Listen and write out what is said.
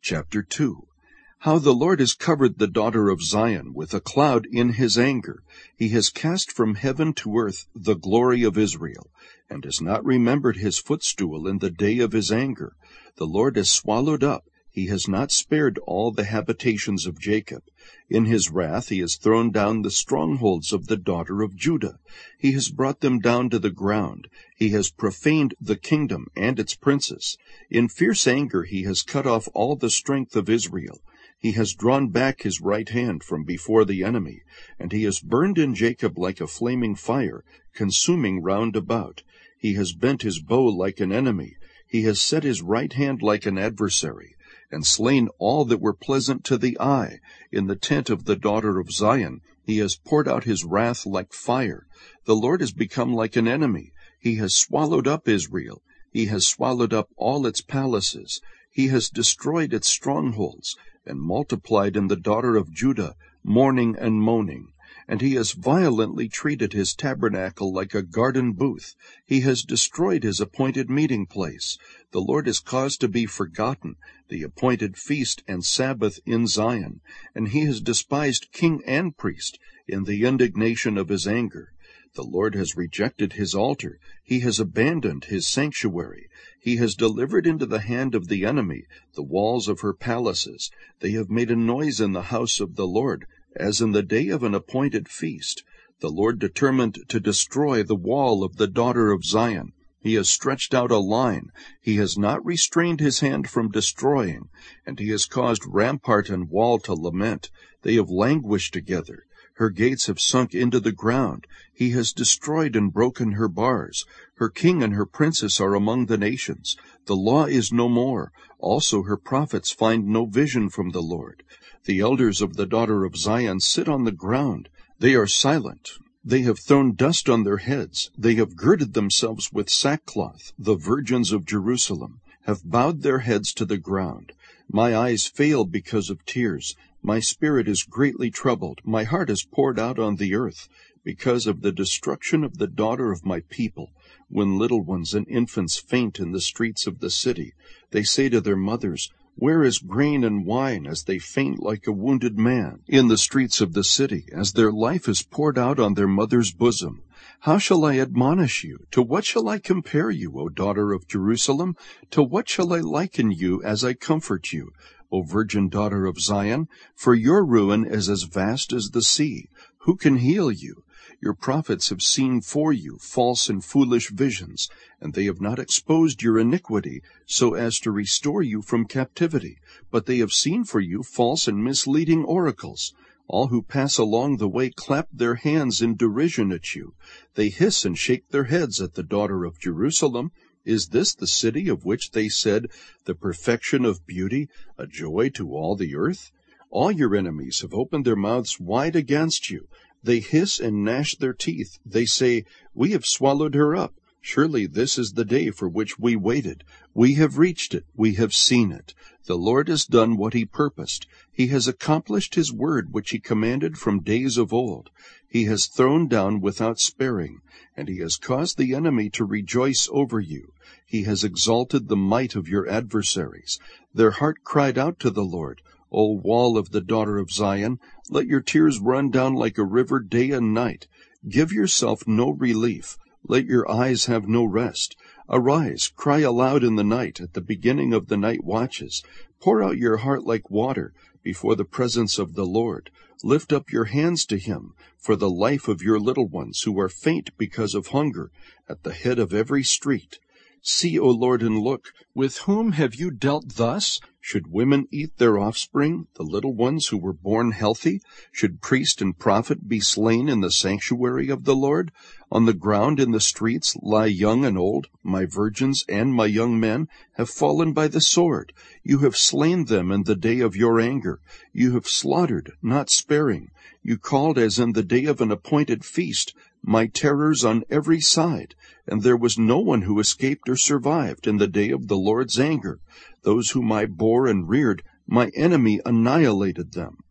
Chapter 2. How the Lord has covered the daughter of Zion with a cloud in his anger. He has cast from heaven to earth the glory of Israel, and has not remembered his footstool in the day of his anger. The Lord has swallowed up, he has not spared all the habitations of Jacob. In his wrath he has thrown down the strongholds of the daughter of Judah. He has brought them down to the ground. He has profaned the kingdom and its princes. In fierce anger he has cut off all the strength of Israel. He has drawn back his right hand from before the enemy, and he has burned in Jacob like a flaming fire, consuming round about. He has bent his bow like an enemy. He has set his right hand like an adversary, and slain all that were pleasant to the eye. In the tent of the daughter of Zion he has poured out his wrath like fire. The Lord has become like an enemy. He has swallowed up Israel. He has swallowed up all its palaces. He has destroyed its strongholds, and multiplied in the daughter of Judah mourning and moaning. And he has violently treated his tabernacle like a garden booth. He has destroyed his appointed meeting place. The Lord has caused to be forgotten the appointed feast and Sabbath in Zion, and he has despised king and priest in the indignation of his anger. The Lord has rejected his altar. He has abandoned his sanctuary. He has delivered into the hand of the enemy the walls of her palaces. They have made a noise in the house of the Lord, as in the day of an appointed feast. The Lord determined to destroy the wall of the daughter of Zion. He has stretched out a line. He has not restrained his hand from destroying, and he has caused rampart and wall to lament. They have languished together. Her gates have sunk into the ground. He has destroyed and broken her bars. Her king and her princes are among the nations. The law is no more. Also her prophets find no vision from the Lord. The elders of the daughter of Zion sit on the ground. They are silent. They have thrown dust on their heads. They have girded themselves with sackcloth. The virgins of Jerusalem have bowed their heads to the ground. My eyes fail because of tears. My spirit is greatly troubled. My heart is poured out on the earth because of the destruction of the daughter of my people. When little ones and infants faint in the streets of the city, they say to their mothers, "Where is grain and wine?" as they faint like a wounded man in the streets of the city, as their life is poured out on their mother's bosom. How shall I admonish you? To what shall I compare you, O daughter of Jerusalem? To what shall I liken you as I comfort you, O virgin daughter of Zion? For your ruin is as vast as the sea. Who can heal you? Your prophets have seen for you false and foolish visions, and they have not exposed your iniquity so as to restore you from captivity, but they have seen for you false and misleading oracles. All who pass along the way clap their hands in derision at you. They hiss and shake their heads at the daughter of Jerusalem. Is this the city of which they said, "The perfection of beauty, a joy to all the earth"? All your enemies have opened their mouths wide against you. They hiss and gnash their teeth. They say, "We have swallowed her up. Surely this is the day for which we waited. We have reached it. We have seen it. The Lord has done what he purposed. He has accomplished his word which he commanded from days of old. He has thrown down without sparing, and he has caused the enemy to rejoice over you. He has exalted the might of your adversaries. Their heart cried out to the Lord, O wall of the daughter of Zion, let your tears run down like a river day and night. Give yourself no relief. Let your eyes have no rest. Arise, cry aloud in the night, at the beginning of the night watches. Pour out your heart like water before the presence of the Lord. Lift up your hands to him for the life of your little ones who are faint because of hunger at the head of every street. See, O Lord, and look. With whom have you dealt thus? Should women eat their offspring, the little ones who were born healthy? Should priest and prophet be slain in the sanctuary of the Lord? On the ground in the streets lie young and old. My virgins and my young men have fallen by the sword. You have slain them in the day of your anger. You have slaughtered, not sparing. You called as in the day of an appointed feast, my terrors on every side, and there was no one who escaped or survived in the day of the Lord's anger. Those whom I bore and reared, my enemy annihilated them.